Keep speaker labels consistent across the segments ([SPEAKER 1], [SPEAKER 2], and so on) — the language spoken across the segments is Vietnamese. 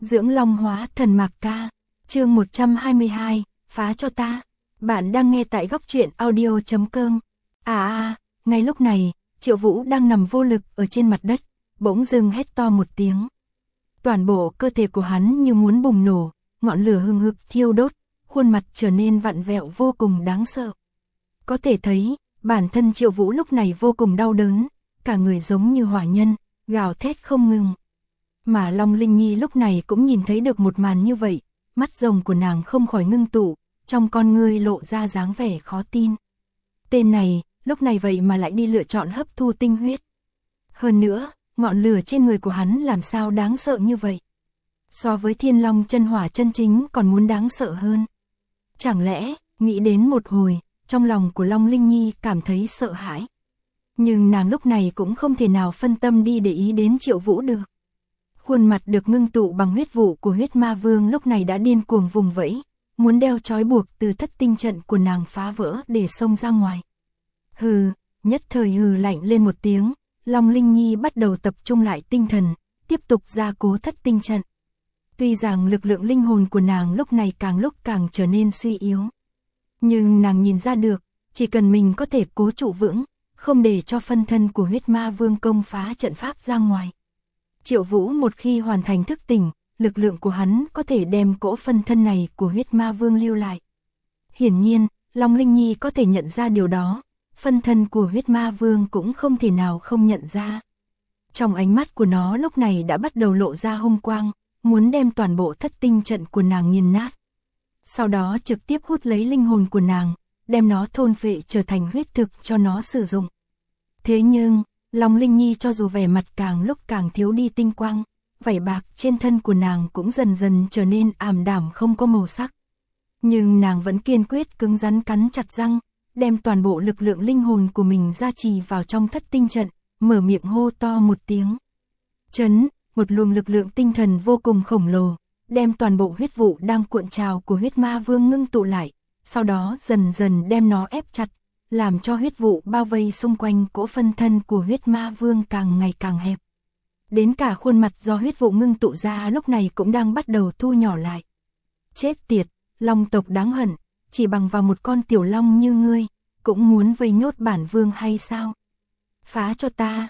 [SPEAKER 1] Dưỡng long hóa thần Mạc Ca, chương 122, phá cho ta. Bạn đang nghe tại góc truyện audio.com. Ngay lúc này, Triệu Vũ đang nằm vô lực ở trên mặt đất, bỗng dưng hét to một tiếng. Toàn bộ cơ thể của hắn như muốn bùng nổ, ngọn lửa hừng hực thiêu đốt, khuôn mặt trở nên vặn vẹo vô cùng đáng sợ. Có thể thấy, bản thân Triệu Vũ lúc này vô cùng đau đớn, cả người giống như hỏa nhân, gào thét không ngừng. Mà Long Linh Nhi lúc này cũng nhìn thấy được một màn như vậy, mắt rồng của nàng không khỏi ngưng tụ, trong con ngươi lộ ra dáng vẻ khó tin. Tên này, lúc này vậy mà lại đi lựa chọn hấp thu tinh huyết. Hơn nữa, ngọn lửa trên người của hắn làm sao đáng sợ như vậy? So với Thiên Long chân hỏa chân chính còn muốn đáng sợ hơn. Chẳng lẽ, nghĩ đến một hồi, trong lòng của Long Linh Nhi cảm thấy sợ hãi. Nhưng nàng lúc này cũng không thể nào phân tâm đi để ý đến Triệu Vũ được. Khuôn mặt được ngưng tụ bằng huyết vụ của huyết ma vương lúc này đã điên cuồng vùng vẫy, muốn đeo trói buộc từ thất tinh trận của nàng phá vỡ để xông ra ngoài. Hừ, nhất thời hừ lạnh lên một tiếng, Long Linh Nhi bắt đầu tập trung lại tinh thần, tiếp tục gia cố thất tinh trận. Tuy rằng lực lượng linh hồn của nàng lúc này càng lúc càng trở nên suy yếu. Nhưng nàng nhìn ra được, chỉ cần mình có thể cố trụ vững, không để cho phân thân của huyết ma vương công phá trận pháp ra ngoài. Triệu Vũ một khi hoàn thành thức tỉnh, lực lượng của hắn có thể đem cỗ phân thân này của huyết ma vương lưu lại. Hiển nhiên, Long Linh Nhi có thể nhận ra điều đó, phân thân của huyết ma vương cũng không thể nào không nhận ra. Trong ánh mắt của nó lúc này đã bắt đầu lộ ra hung quang, muốn đem toàn bộ thất tinh trận của nàng nghiền nát. Sau đó trực tiếp hút lấy linh hồn của nàng, đem nó thôn phệ trở thành huyết thực cho nó sử dụng. Thế nhưng, Long Linh Nhi cho dù vẻ mặt càng lúc càng thiếu đi tinh quang, vảy bạc trên thân của nàng cũng dần dần trở nên ảm đạm không có màu sắc. Nhưng nàng vẫn kiên quyết cứng rắn cắn chặt răng, đem toàn bộ lực lượng linh hồn của mình gia trì vào trong thất tinh trận, mở miệng hô to một tiếng. Chấn, một luồng lực lượng tinh thần vô cùng khổng lồ, đem toàn bộ huyết vụ đang cuộn trào của huyết ma vương ngưng tụ lại, sau đó dần dần đem nó ép chặt, làm cho huyết vụ bao vây xung quanh cỗ phân thân của huyết ma vương càng ngày càng hẹp. Đến cả khuôn mặt do huyết vụ ngưng tụ ra lúc này cũng đang bắt đầu thu nhỏ lại. Chết tiệt, long tộc đáng hận, chỉ bằng vào một con tiểu long như ngươi, cũng muốn vây nhốt bản vương hay sao? Phá cho ta,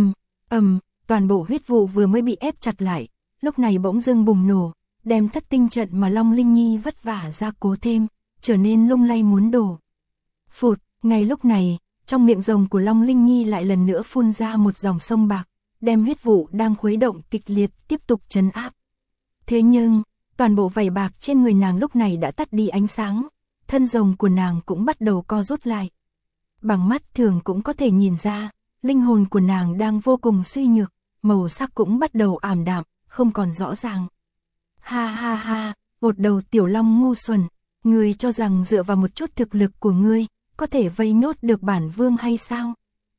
[SPEAKER 1] toàn bộ huyết vụ vừa mới bị ép chặt lại, lúc này bỗng dưng bùng nổ, đem thất tinh trận mà Long Linh Nhi vất vả ra cố thêm, trở nên lung lay muốn đổ. Phụt, ngay lúc này, trong miệng rồng của Long Linh Nhi lại lần nữa phun ra một dòng sông bạc, đem huyết vụ đang khuấy động kịch liệt tiếp tục trấn áp. Thế nhưng, toàn bộ vảy bạc trên người nàng lúc này đã tắt đi ánh sáng, thân rồng của nàng cũng bắt đầu co rút lại. Bằng mắt thường cũng có thể nhìn ra, linh hồn của nàng đang vô cùng suy nhược, màu sắc cũng bắt đầu ảm đạm, không còn rõ ràng. Ha, một đầu tiểu long ngu xuẩn, ngươi cho rằng dựa vào một chút thực lực của ngươi, có thể vây nhốt được bản vương hay sao?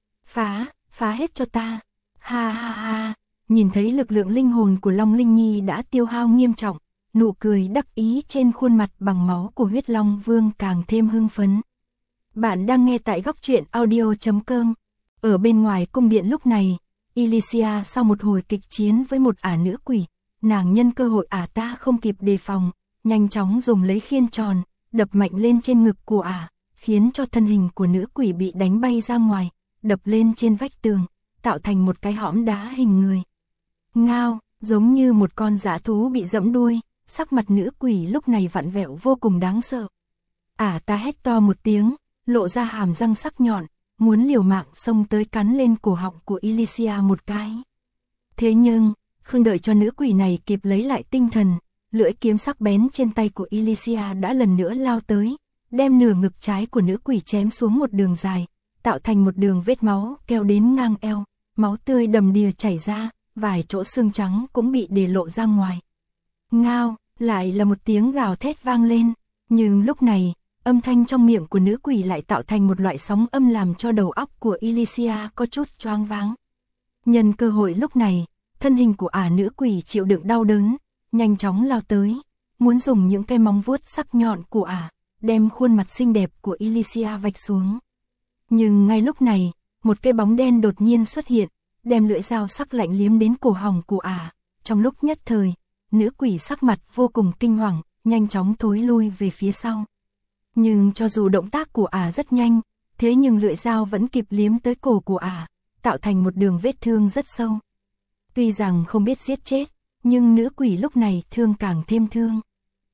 [SPEAKER 1] Phá hết cho ta. Ha, nhìn thấy lực lượng linh hồn của Long Linh Nhi đã tiêu hao nghiêm trọng, nụ cười đắc ý trên khuôn mặt bằng máu của huyết long vương càng thêm hưng phấn. Bạn đang nghe tại góc truyện audio.com. Ở bên ngoài cung điện lúc này, Elysia sau một hồi kịch chiến với một ả nữ quỷ, nàng nhân cơ hội ả ta không kịp đề phòng, nhanh chóng dùng lấy khiên tròn, đập mạnh lên trên ngực của ả, khiến cho thân hình của nữ quỷ bị đánh bay ra ngoài, đập lên trên vách tường, tạo thành một cái hõm đá hình người. Ngao, giống như một con dã thú bị giẫm đuôi, sắc mặt nữ quỷ lúc này vặn vẹo vô cùng đáng sợ. Ả ta hét to một tiếng, lộ ra hàm răng sắc nhọn, muốn liều mạng xông tới cắn lên cổ họng của Elysia một cái. Thế nhưng, không đợi cho nữ quỷ này kịp lấy lại tinh thần, lưỡi kiếm sắc bén trên tay của Elysia đã lần nữa lao tới, đem nửa ngực trái của nữ quỷ chém xuống một đường dài, tạo thành một đường vết máu kéo đến ngang eo, máu tươi đầm đìa chảy ra, vài chỗ xương trắng cũng bị để lộ ra ngoài. Ngao, lại là một tiếng gào thét vang lên, nhưng lúc này, âm thanh trong miệng của nữ quỷ lại tạo thành một loại sóng âm làm cho đầu óc của Elysia có chút choáng váng. Nhân cơ hội lúc này, thân hình của ả nữ quỷ chịu đựng đau đớn, nhanh chóng lao tới, muốn dùng những cái móng vuốt sắc nhọn của ả, đem khuôn mặt xinh đẹp của Elysia vạch xuống. Nhưng ngay lúc này, một cái bóng đen đột nhiên xuất hiện, đem lưỡi dao sắc lạnh liếm đến cổ họng của ả. Trong lúc nhất thời, nữ quỷ sắc mặt vô cùng kinh hoàng, nhanh chóng thối lui về phía sau. Nhưng cho dù động tác của ả rất nhanh, thế nhưng lưỡi dao vẫn kịp liếm tới cổ của ả, tạo thành một đường vết thương rất sâu. Tuy rằng không biết giết chết, nhưng nữ quỷ lúc này thương càng thêm thương.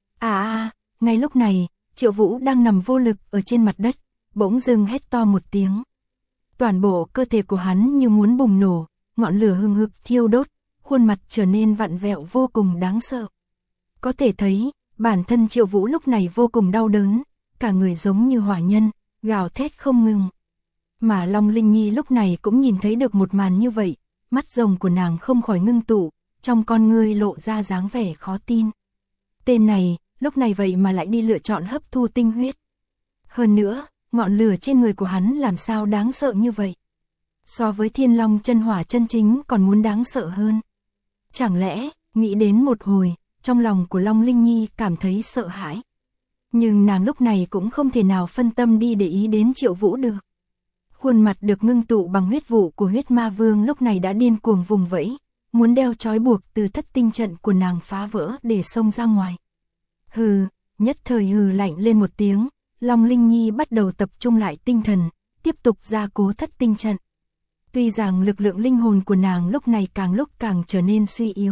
[SPEAKER 1] Ngay lúc này, Triệu Vũ đang nằm vô lực ở trên mặt đất, bỗng dưng hét to một tiếng. Toàn bộ cơ thể của hắn như muốn bùng nổ, ngọn lửa hừng hực thiêu đốt, khuôn mặt trở nên vặn vẹo vô cùng đáng sợ. Có thể thấy, bản thân Triệu Vũ lúc này vô cùng đau đớn, cả người giống như hỏa nhân, gào thét không ngừng. Mà Long Linh Nhi lúc này cũng nhìn thấy được một màn như vậy, mắt rồng của nàng không khỏi ngưng tụ, trong con ngươi lộ ra dáng vẻ khó tin. Tên này, lúc này vậy mà lại đi lựa chọn hấp thu tinh huyết. Hơn nữa, ngọn lửa trên người của hắn làm sao đáng sợ như vậy? So với Thiên Long chân hỏa chân chính còn muốn đáng sợ hơn. Chẳng lẽ, nghĩ đến một hồi, trong lòng của Long Linh Nhi cảm thấy sợ hãi. Nhưng nàng lúc này cũng không thể nào phân tâm đi để ý đến Triệu Vũ được. Khuôn mặt được ngưng tụ bằng huyết vụ của huyết ma vương lúc này đã điên cuồng vùng vẫy, muốn đeo trói buộc từ thất tinh trận của nàng phá vỡ để xông ra ngoài. Hừ, nhất thời hừ lạnh lên một tiếng, Long Linh Nhi bắt đầu tập trung lại tinh thần, tiếp tục gia cố thất tinh trận. Tuy rằng lực lượng linh hồn của nàng lúc này càng lúc càng trở nên suy yếu.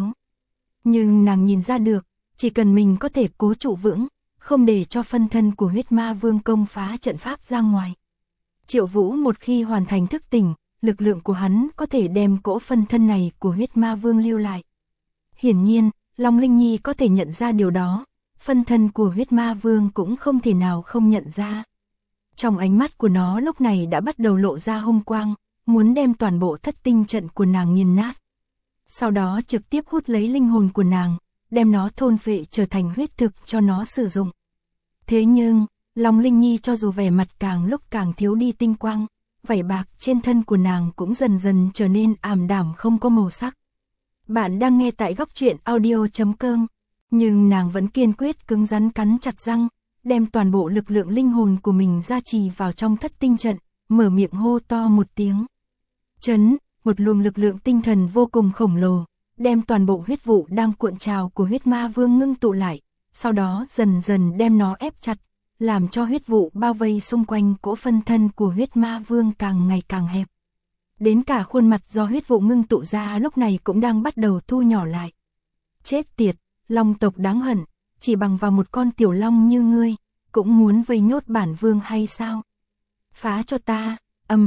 [SPEAKER 1] Nhưng nàng nhìn ra được, chỉ cần mình có thể cố trụ vững, không để cho phân thân của huyết ma vương công phá trận pháp ra ngoài. Triệu Vũ một khi hoàn thành thức tỉnh, lực lượng của hắn có thể đem cỗ phân thân này của huyết ma vương lưu lại. Hiển nhiên, Long Linh Nhi có thể nhận ra điều đó, phân thân của huyết ma vương cũng không thể nào không nhận ra. Trong ánh mắt của nó lúc này đã bắt đầu lộ ra hung quang, muốn đem toàn bộ thất tinh trận của nàng nghiền nát. Sau đó trực tiếp hút lấy linh hồn của nàng, đem nó thôn phệ trở thành huyết thực cho nó sử dụng. Thế nhưng, Long Linh Nhi cho dù vẻ mặt càng lúc càng thiếu đi tinh quang, vảy bạc trên thân của nàng cũng dần dần trở nên ảm đạm không có màu sắc. Bạn đang nghe tại Góc Truyện Audio.com, nhưng nàng vẫn kiên quyết cứng rắn cắn chặt răng, đem toàn bộ lực lượng linh hồn của mình gia trì vào trong thất tinh trận, mở miệng hô to một tiếng. Chấn, một luồng lực lượng tinh thần vô cùng khổng lồ, đem toàn bộ huyết vụ đang cuộn trào của huyết ma vương ngưng tụ lại, sau đó dần dần đem nó ép chặt, làm cho huyết vụ bao vây xung quanh cỗ phân thân của huyết ma vương càng ngày càng hẹp. Đến cả khuôn mặt do huyết vụ ngưng tụ ra lúc này cũng đang bắt đầu thu nhỏ lại. Chết tiệt, long tộc đáng hận, chỉ bằng vào một con tiểu long như ngươi, cũng muốn vây nhốt bản vương hay sao? Phá cho ta,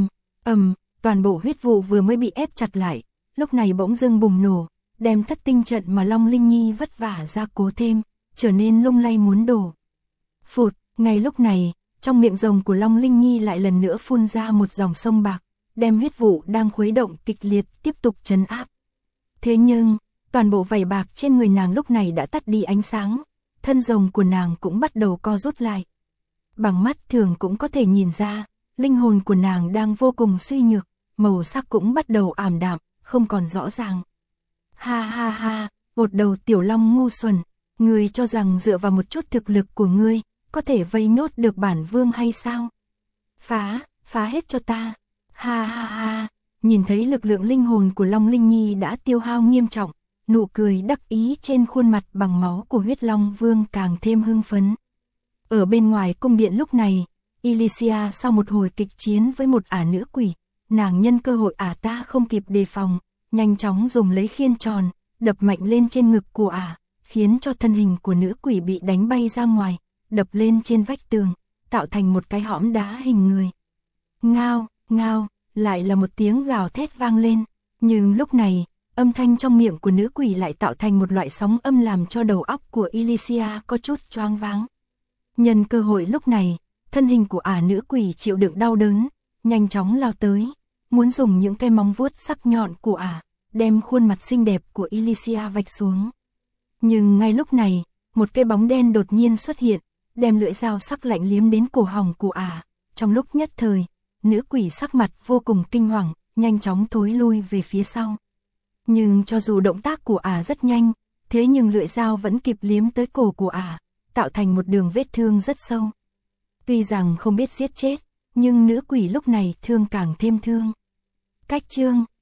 [SPEAKER 1] toàn bộ huyết vụ vừa mới bị ép chặt lại, lúc này bỗng dưng bùng nổ, đem thất tinh trận mà Long Linh Nhi vất vả ra cố thêm, trở nên lung lay muốn đổ. Phụt, ngay lúc này, trong miệng rồng của Long Linh Nhi lại lần nữa phun ra một dòng sông bạc, đem huyết vụ đang khuấy động kịch liệt tiếp tục trấn áp. Thế nhưng, toàn bộ vảy bạc trên người nàng lúc này đã tắt đi ánh sáng, thân rồng của nàng cũng bắt đầu co rút lại. Bằng mắt thường cũng có thể nhìn ra, linh hồn của nàng đang vô cùng suy nhược, màu sắc cũng bắt đầu ảm đạm, không còn rõ ràng. Ha, một đầu tiểu long ngu xuẩn, ngươi cho rằng dựa vào một chút thực lực của ngươi, có thể vây nhốt được bản vương hay sao? Phá hết cho ta. Ha, nhìn thấy lực lượng linh hồn của Long Linh Nhi đã tiêu hao nghiêm trọng, nụ cười đắc ý trên khuôn mặt bằng máu của huyết long vương càng thêm hưng phấn. Ở bên ngoài cung điện lúc này, Elysia sau một hồi kịch chiến với một ả nữ quỷ, nàng nhân cơ hội ả ta không kịp đề phòng, nhanh chóng dùng lấy khiên tròn, đập mạnh lên trên ngực của ả, khiến cho thân hình của nữ quỷ bị đánh bay ra ngoài, đập lên trên vách tường, tạo thành một cái hõm đá hình người. Ngao, lại là một tiếng gào thét vang lên, nhưng lúc này, âm thanh trong miệng của nữ quỷ lại tạo thành một loại sóng âm làm cho đầu óc của Elysia có chút choáng váng. Nhân cơ hội lúc này, thân hình của ả nữ quỷ chịu đựng đau đớn, nhanh chóng lao tới, muốn dùng những cái móng vuốt sắc nhọn của ả, đem khuôn mặt xinh đẹp của Elysia vạch xuống. Nhưng ngay lúc này, một cái bóng đen đột nhiên xuất hiện, đem lưỡi dao sắc lạnh liếm đến cổ họng của ả. Trong lúc nhất thời, nữ quỷ sắc mặt vô cùng kinh hoàng, nhanh chóng thối lui về phía sau. Nhưng cho dù động tác của ả rất nhanh, thế nhưng lưỡi dao vẫn kịp liếm tới cổ của ả, tạo thành một đường vết thương rất sâu. Tuy rằng không biết giết chết, nhưng nữ quỷ lúc này thương càng thêm thương. Cách chương